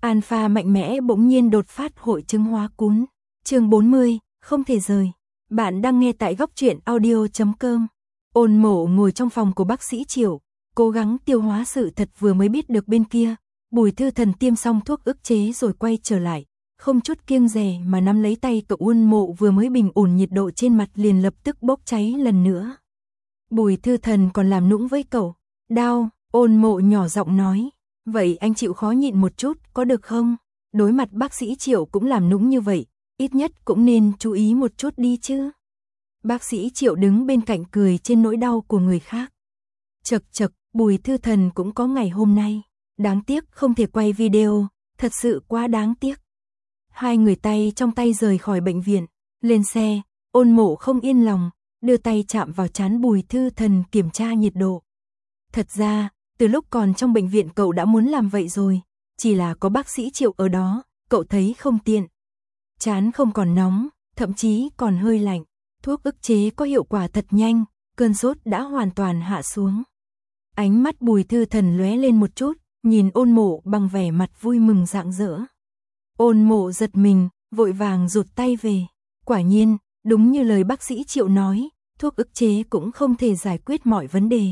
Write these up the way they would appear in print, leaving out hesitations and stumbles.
Alpha mạnh mẽ bỗng nhiên đột phát hội chứng hóa cún. Chương 40, không thể rời. Bạn đang nghe tại góc audio.com. Ôn Mộ ngồi trong phòng của bác sĩ Triệu, cố gắng tiêu hóa sự thật vừa mới biết được bên kia. Bùi Thư Thần tiêm xong thuốc ức chế rồi quay trở lại, không chút kiêng dè mà nắm lấy tay cậu. Ôn Mộ vừa mới bình ổn nhiệt độ trên mặt liền lập tức bốc cháy lần nữa. Bùi Thư Thần còn làm nũng với cậu. Đau, Ôn Mộ nhỏ giọng nói. Vậy anh chịu khó nhịn một chút, có được không? Đối mặt bác sĩ Triệu cũng làm nũng như vậy, ít nhất cũng nên chú ý một chút đi chứ. Bác sĩ Triệu đứng bên cạnh cười trên nỗi đau của người khác. Chật chật, Bùi Thư Thần cũng có ngày hôm nay. Đáng tiếc không thể quay video, thật sự quá đáng tiếc. Hai người tay trong tay rời khỏi bệnh viện, lên xe. Ôn Mộ không yên lòng, đưa tay chạm vào trán Bùi Thư Thần kiểm tra nhiệt độ. Thật ra, từ lúc còn trong bệnh viện cậu đã muốn làm vậy rồi, chỉ là có bác sĩ Triệu ở đó, cậu thấy không tiện. Trán không còn nóng, thậm chí còn hơi lạnh. Thuốc ức chế có hiệu quả thật nhanh, cơn sốt đã hoàn toàn hạ xuống. Ánh mắt Bùi Thư Thần lóe lên một chút, nhìn Ôn Mộ bằng vẻ mặt vui mừng rạng rỡ. Ôn Mộ giật mình, vội vàng rụt tay về. Quả nhiên, đúng như lời bác sĩ Triệu nói, thuốc ức chế cũng không thể giải quyết mọi vấn đề.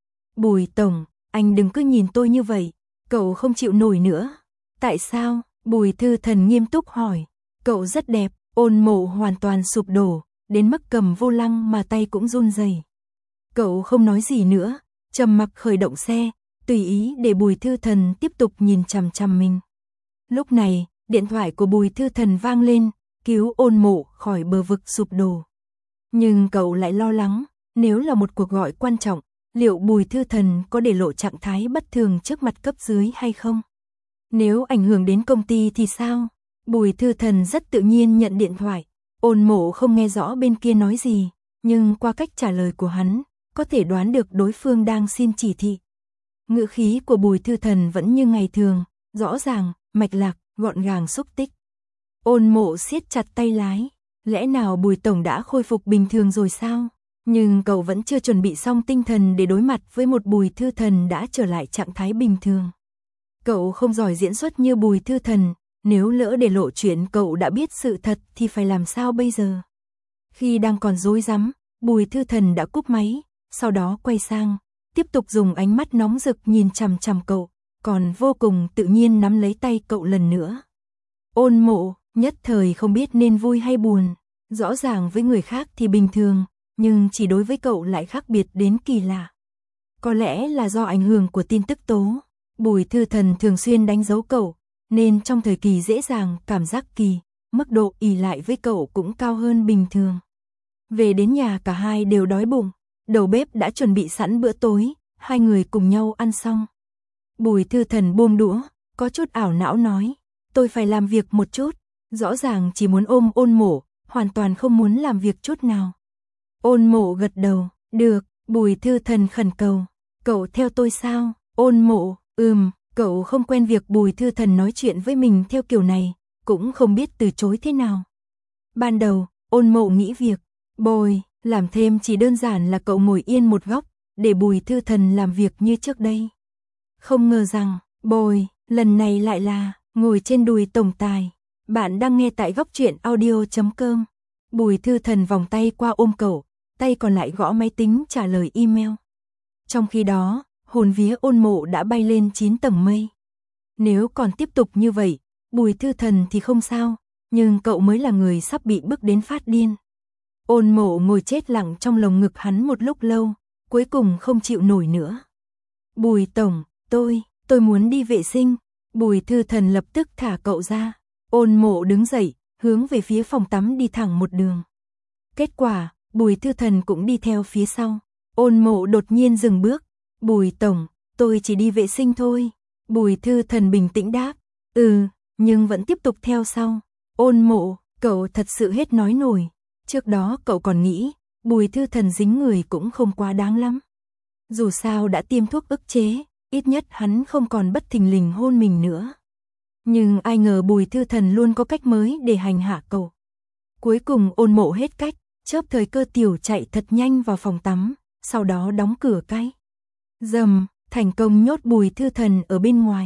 Bùi Tổng, anh đừng cứ nhìn tôi như vậy, cậu không chịu nổi nữa. Tại sao? Bùi Thư Thần nghiêm túc hỏi. Cậu rất đẹp. Ôn Mộ hoàn toàn sụp đổ, đến mức cầm vô lăng mà tay cũng run rẩy. Cậu không nói gì nữa, trầm mặc khởi động xe, tùy ý để Bùi Thư Thần tiếp tục nhìn chằm chằm mình. Lúc này, điện thoại của Bùi Thư Thần vang lên, cứu Ôn Mộ khỏi bờ vực sụp đổ. Nhưng cậu lại lo lắng, nếu là một cuộc gọi quan trọng, liệu Bùi Thư Thần có để lộ trạng thái bất thường trước mặt cấp dưới hay không? Nếu ảnh hưởng đến công ty thì sao? Bùi Thư Thần rất tự nhiên nhận điện thoại. Ôn Mộ không nghe rõ bên kia nói gì, nhưng qua cách trả lời của hắn, có thể đoán được đối phương đang xin chỉ thị. Ngữ khí của Bùi Thư Thần vẫn như ngày thường, rõ ràng, mạch lạc, gọn gàng xúc tích. Ôn Mộ siết chặt tay lái. Lẽ nào Bùi Tổng đã khôi phục bình thường rồi sao? Nhưng cậu vẫn chưa chuẩn bị xong tinh thần để đối mặt với một Bùi Thư Thần đã trở lại trạng thái bình thường. Cậu không giỏi diễn xuất như Bùi Thư Thần, nếu lỡ để lộ chuyện cậu đã biết sự thật thì phải làm sao bây giờ? Khi đang còn rối rắm, Bùi Thư Thần đã cúp máy, sau đó quay sang, tiếp tục dùng ánh mắt nóng rực nhìn chằm chằm cậu, còn vô cùng tự nhiên nắm lấy tay cậu lần nữa. Ôn Mộ, nhất thời không biết nên vui hay buồn, rõ ràng với người khác thì bình thường, nhưng chỉ đối với cậu lại khác biệt đến kỳ lạ. Có lẽ là do ảnh hưởng của tin tức tố, Bùi Thư Thần thường xuyên đánh dấu cậu, nên trong thời kỳ dễ dàng cảm giác kỳ, mức độ ỷ lại với cậu cũng cao hơn bình thường. Về đến nhà cả hai đều đói bụng, đầu bếp đã chuẩn bị sẵn bữa tối, hai người cùng nhau ăn xong. Bùi Thư Thần buông đũa, có chút ảo não nói, tôi phải làm việc một chút, rõ ràng chỉ muốn ôm Ôn Mộ, hoàn toàn không muốn làm việc chút nào. Ôn Mộ gật đầu, được. Bùi Thư Thần khẩn cầu, cậu theo tôi sao? Ôn Mộ, cậu không quen việc Bùi Thư Thần nói chuyện với mình theo kiểu này, cũng không biết từ chối thế nào. Ban đầu, Ôn Mộ nghĩ việc bồi làm thêm chỉ đơn giản là cậu ngồi yên một góc, để Bùi Thư Thần làm việc như trước đây. Không ngờ rằng, bồi, lần này lại là ngồi trên đùi tổng tài. Bạn đang nghe tại góc audio.com. Bùi Thư Thần vòng tay qua ôm cậu, tay còn lại gõ máy tính trả lời email. Trong khi đó, hồn vía Ôn Mộ đã bay lên 9 tầng mây. Nếu còn tiếp tục như vậy, Bùi Thư Thần thì không sao, nhưng cậu mới là người sắp bị bức đến phát điên. Ôn Mộ ngồi chết lặng trong lồng ngực hắn một lúc lâu, cuối cùng không chịu nổi nữa. Bùi Tổng, tôi muốn đi vệ sinh. Bùi Thư Thần lập tức thả cậu ra. Ôn Mộ đứng dậy, hướng về phía phòng tắm đi thẳng một đường. Kết quả, Bùi Thư Thần cũng đi theo phía sau. Ôn Mộ đột nhiên dừng bước. Bùi Tổng, tôi chỉ đi vệ sinh thôi. Bùi Thư Thần bình tĩnh đáp. Nhưng vẫn tiếp tục theo sau. Ôn Mộ, cậu thật sự hết nói nổi. Trước đó cậu còn nghĩ, Bùi Thư Thần dính người cũng không quá đáng lắm. Dù sao đã tiêm thuốc ức chế, ít nhất hắn không còn bất thình lình hôn mình nữa. Nhưng ai ngờ Bùi Thư Thần luôn có cách mới để hành hạ cậu. Cuối cùng Ôn Mộ hết cách, chớp thời cơ tiểu chạy thật nhanh vào phòng tắm, sau đó đóng cửa cái. Dầm, thành công nhốt Bùi Thư Thần ở bên ngoài.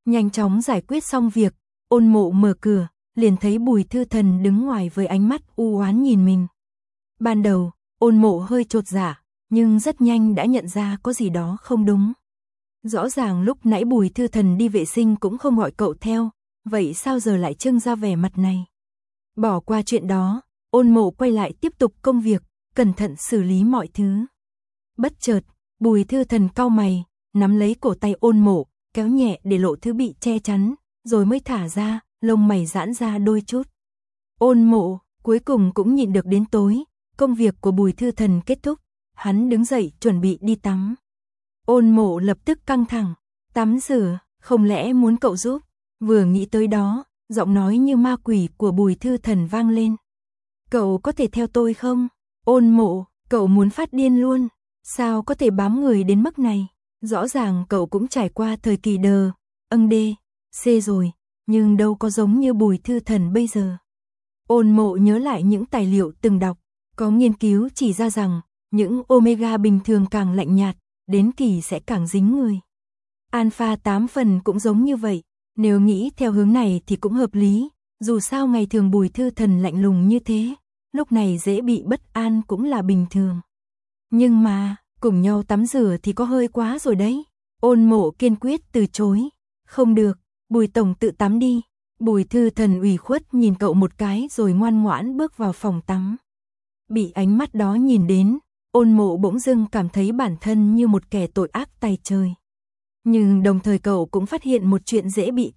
Nhanh chóng giải quyết xong việc, Ôn Mộ mở cửa, liền thấy Bùi Thư Thần đứng ngoài với ánh mắt u oán nhìn mình. Ban đầu, Ôn Mộ hơi chột dạ, nhưng rất nhanh đã nhận ra có gì đó không đúng. Rõ ràng lúc nãy Bùi Thư Thần đi vệ sinh cũng không gọi cậu theo, vậy sao giờ lại trưng ra vẻ mặt này? Bỏ qua chuyện đó, Ôn Mộ quay lại tiếp tục công việc, cẩn thận xử lý mọi thứ. Bất chợt, Bùi Thư Thần cau mày, nắm lấy cổ tay Ôn Mộ, kéo nhẹ để lộ thứ bị che chắn, rồi mới thả ra, lông mày giãn ra đôi chút. Ôn Mộ, cuối cùng cũng nhịn được đến tối, công việc của Bùi Thư Thần kết thúc, hắn đứng dậy chuẩn bị đi tắm. Ôn Mộ lập tức căng thẳng, tắm rửa, không lẽ muốn cậu giúp? Vừa nghĩ tới đó, giọng nói như ma quỷ của Bùi Thư Thần vang lên. Cậu có thể theo tôi không? Ôn Mộ, cậu muốn phát điên luôn, sao có thể bám người đến mức này? Rõ ràng cậu cũng trải qua thời kỳ đờ, đê, C rồi, nhưng đâu có giống như Bùi Thư Thần bây giờ. Ôn Mộ nhớ lại những tài liệu từng đọc, có nghiên cứu chỉ ra rằng, những omega bình thường càng lạnh nhạt, đến kỳ sẽ càng dính người. Alpha 8 phần cũng giống như vậy, nếu nghĩ theo hướng này thì cũng hợp lý, dù sao ngày thường Bùi Thư Thần lạnh lùng như thế, lúc này dễ bị bất an cũng là bình thường. Nhưng mà, cùng nhau tắm rửa thì có hơi quá rồi đấy. Ôn Mộ kiên quyết từ chối. Không được, Bùi tổng tự tắm đi. Bùi Thư Thần ủy khuất nhìn cậu một cái rồi ngoan ngoãn bước vào phòng tắm. Bị ánh mắt đó nhìn đến, Ôn Mộ bỗng dưng cảm thấy bản thân như một kẻ tội ác tày trời. Nhưng đồng thời cậu cũng phát hiện một chuyện dễ bị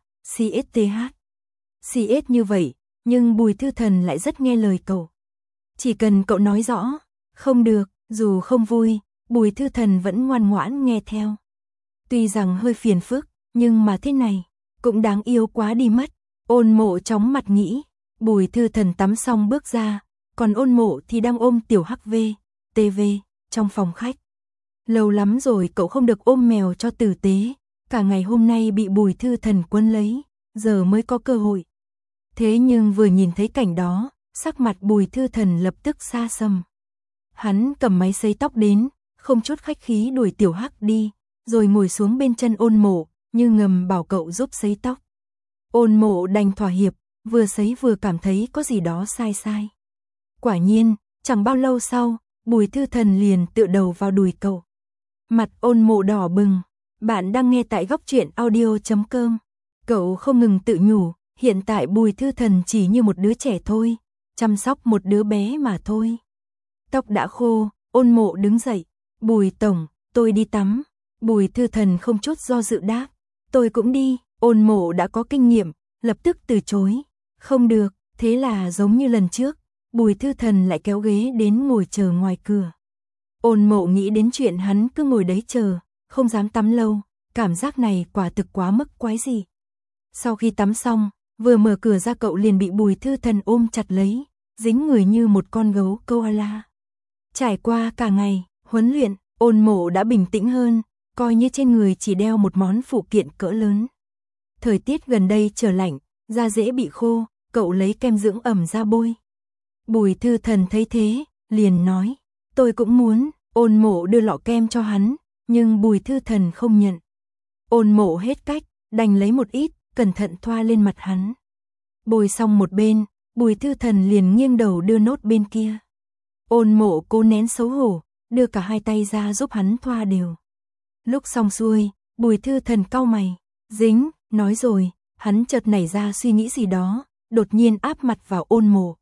CSTH. CS như vậy, nhưng Bùi Thư Thần lại rất nghe lời cậu. Chỉ cần cậu nói rõ, không được, dù không vui, Bùi Thư Thần vẫn ngoan ngoãn nghe theo. Tuy rằng hơi phiền phức, nhưng mà thế này, cũng đáng yêu quá đi mất. Ôn Mộ chóng mặt nghĩ, Bùi Thư Thần tắm xong bước ra, còn Ôn Mộ thì đang ôm tiểu HV, TV, trong phòng khách. Lâu lắm rồi cậu không được ôm mèo cho tử tế, cả ngày hôm nay bị Bùi Thư Thần quấn lấy, giờ mới có cơ hội. Thế nhưng vừa nhìn thấy cảnh đó, sắc mặt Bùi Thư Thần lập tức xa sầm. Hắn cầm máy sấy tóc đến, không chút khách khí đuổi tiểu hắc đi, rồi ngồi xuống bên chân Ôn Mộ, như ngầm bảo cậu giúp sấy tóc. Ôn Mộ đành thỏa hiệp, vừa sấy vừa cảm thấy có gì đó sai sai. Quả nhiên, chẳng bao lâu sau, Bùi Thư Thần liền tựa đầu vào đùi cậu. Mặt Ôn Mộ đỏ bừng. Bạn đang nghe tại goctruyện.audio.com. Cậu không ngừng tự nhủ, hiện tại Bùi Thư Thần chỉ như một đứa trẻ thôi, chăm sóc một đứa bé mà thôi. Tóc đã khô, Ôn Mộ đứng dậy. Bùi tổng, tôi đi tắm. Bùi Thư Thần không chút do dự đáp. Tôi cũng đi. Ôn Mộ đã có kinh nghiệm, lập tức từ chối. Không được, thế là giống như lần trước, Bùi Thư Thần lại kéo ghế đến ngồi chờ ngoài cửa. Ôn Mộ nghĩ đến chuyện hắn cứ ngồi đấy chờ, không dám tắm lâu, cảm giác này quả thực quá mức quái dị. Sau khi tắm xong, vừa mở cửa ra cậu liền bị Bùi Thư Thần ôm chặt lấy, dính người như một con gấu koala. Trải qua cả ngày huấn luyện, Ôn Mộ đã bình tĩnh hơn, coi như trên người chỉ đeo một món phụ kiện cỡ lớn. Thời tiết gần đây trở lạnh, da dễ bị khô, cậu lấy kem dưỡng ẩm ra bôi. Bùi Thư Thần thấy thế, liền nói, tôi cũng muốn. Ôn Mộ đưa lọ kem cho hắn, nhưng Bùi Thư Thần không nhận. Ôn Mộ hết cách, đành lấy một ít, cẩn thận thoa lên mặt hắn. Bôi xong một bên, Bùi Thư Thần liền nghiêng đầu đưa nốt bên kia. Ôn Mộ cố nén xấu hổ, đưa cả hai tay ra giúp hắn thoa đều. Lúc xong xuôi, Bùi Thư Thần cau mày, dính, nói rồi, hắn chợt nảy ra suy nghĩ gì đó, đột nhiên áp mặt vào Ôn Mộ.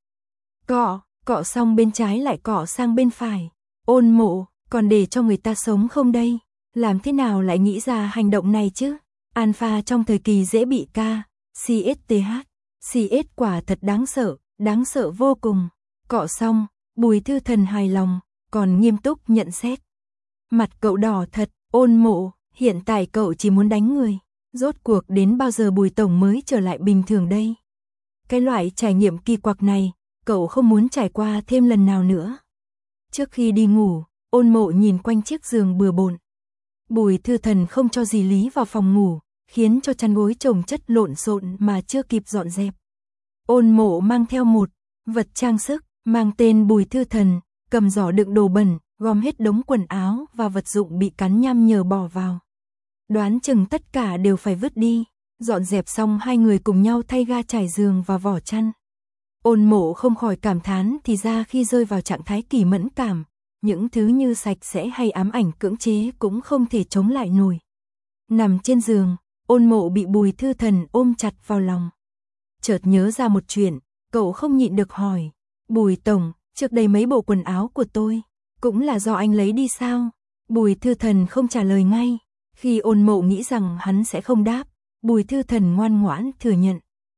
Cọ xong bên trái lại cọ sang bên phải. Ôn Mộ, còn để cho người ta sống không đây? Làm thế nào lại nghĩ ra hành động này chứ? Alpha trong thời kỳ dễ bị CSTH. CS quả thật đáng sợ vô cùng. Cọ xong, Bùi Thư Thần hài lòng, còn nghiêm túc nhận xét. Mặt cậu đỏ thật. Ôn Mộ, hiện tại cậu chỉ muốn đánh người. Rốt cuộc đến bao giờ Bùi tổng mới trở lại bình thường đây? Cái loại trải nghiệm kỳ quặc này, cậu không muốn trải qua thêm lần nào nữa. Trước khi đi ngủ, Ôn Mộ nhìn quanh chiếc giường bừa bộn. Bùi Thư Thần không cho dì Lý vào phòng ngủ, khiến cho chăn gối chồng chất lộn xộn mà chưa kịp dọn dẹp. Ôn Mộ mang theo một vật trang sức, mang tên Bùi Thư Thần, cầm giỏ đựng đồ bẩn, gom hết đống quần áo và vật dụng bị cắn nham nhở bỏ vào. đoán chừng tất cả đều phải vứt đi. Dọn dẹp xong hai người cùng nhau thay ga trải giường và vỏ chăn. Ôn Mộ không khỏi cảm thán thì ra khi rơi vào trạng thái kỳ mẫn cảm, những thứ như sạch sẽ hay ám ảnh cưỡng chế cũng không thể chống lại nổi. Nằm trên giường, Ôn Mộ bị Bùi Thư Thần ôm chặt vào lòng. Chợt nhớ ra một chuyện, cậu không nhịn được hỏi, Bùi Tổng, trước đây mấy bộ quần áo của tôi, cũng là do anh lấy đi sao? Bùi Thư Thần không trả lời ngay, khi Ôn Mộ nghĩ rằng hắn sẽ không đáp, Bùi Thư Thần ngoan ngoãn thừa nhận.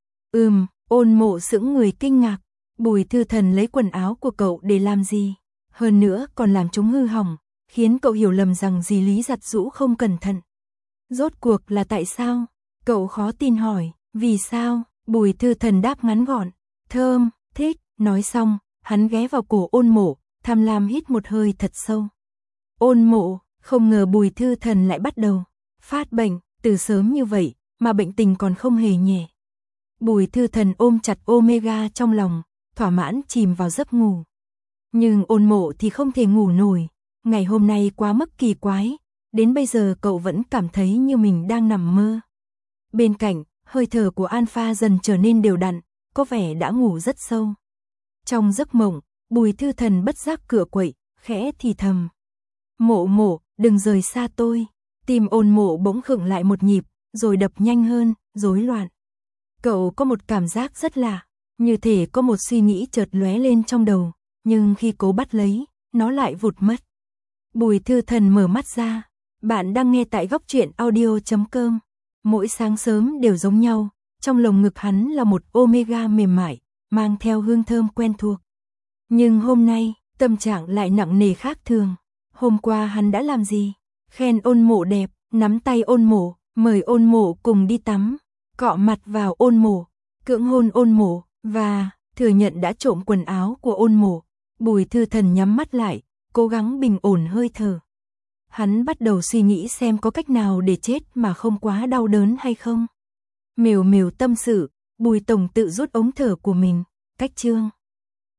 Ôn Mộ sững người kinh ngạc, Bùi Thư Thần lấy quần áo của cậu để làm gì? Hơn nữa còn làm chúng hư hỏng, khiến cậu hiểu lầm rằng dì Lý giặt giũ không cẩn thận. Rốt cuộc là tại sao? Cậu khó tin hỏi, vì sao? Bùi Thư Thần đáp ngắn gọn, thơm, thích. Nói xong, hắn ghé vào cổ Ôn Mộ, tham lam hít một hơi thật sâu. Ôn Mộ, không ngờ Bùi Thư Thần lại bắt đầu phát bệnh, từ sớm như vậy, mà bệnh tình còn không hề nhẹ. Bùi Thư Thần ôm chặt Omega trong lòng, thỏa mãn chìm vào giấc ngủ. Nhưng Ôn Mộ thì không thể ngủ nổi, ngày hôm nay quá mức kỳ quái, đến bây giờ cậu vẫn cảm thấy như mình đang nằm mơ. Bên cạnh, hơi thở của Alpha dần trở nên đều đặn, có vẻ đã ngủ rất sâu. Trong giấc mộng, Bùi Thư Thần bất giác cựa quậy, khẽ thì thầm. Mộ Mộ, đừng rời xa tôi. Tim Ôn Mộ bỗng khựng lại một nhịp, rồi đập nhanh hơn, rối loạn. Cậu có một cảm giác rất lạ, như thể có một suy nghĩ chợt lóe lên trong đầu, nhưng khi cố bắt lấy, nó lại vụt mất. Bùi Thư Thần mở mắt ra, bạn đang nghe tại Góc Truyện Audio.com. Mỗi sáng sớm đều giống nhau, trong lồng ngực hắn là một Omega mềm mại, mang theo hương thơm quen thuộc. Nhưng hôm nay, tâm trạng lại nặng nề khác thường. Hôm qua hắn đã làm gì? Khen Ôn Mộ đẹp, nắm tay Ôn Mộ, mời Ôn Mộ cùng đi tắm, cọ mặt vào Ôn Mộ, cưỡng hôn Ôn Mộ, và thừa nhận đã trộm quần áo của Ôn Mộ. Bùi Thư Thần nhắm mắt lại, cố gắng bình ổn hơi thở. Hắn bắt đầu suy nghĩ xem có cách nào để chết mà không quá đau đớn hay không. Mều mều tâm sự, Bùi Tổng tự rút ống thở của mình, cách chương.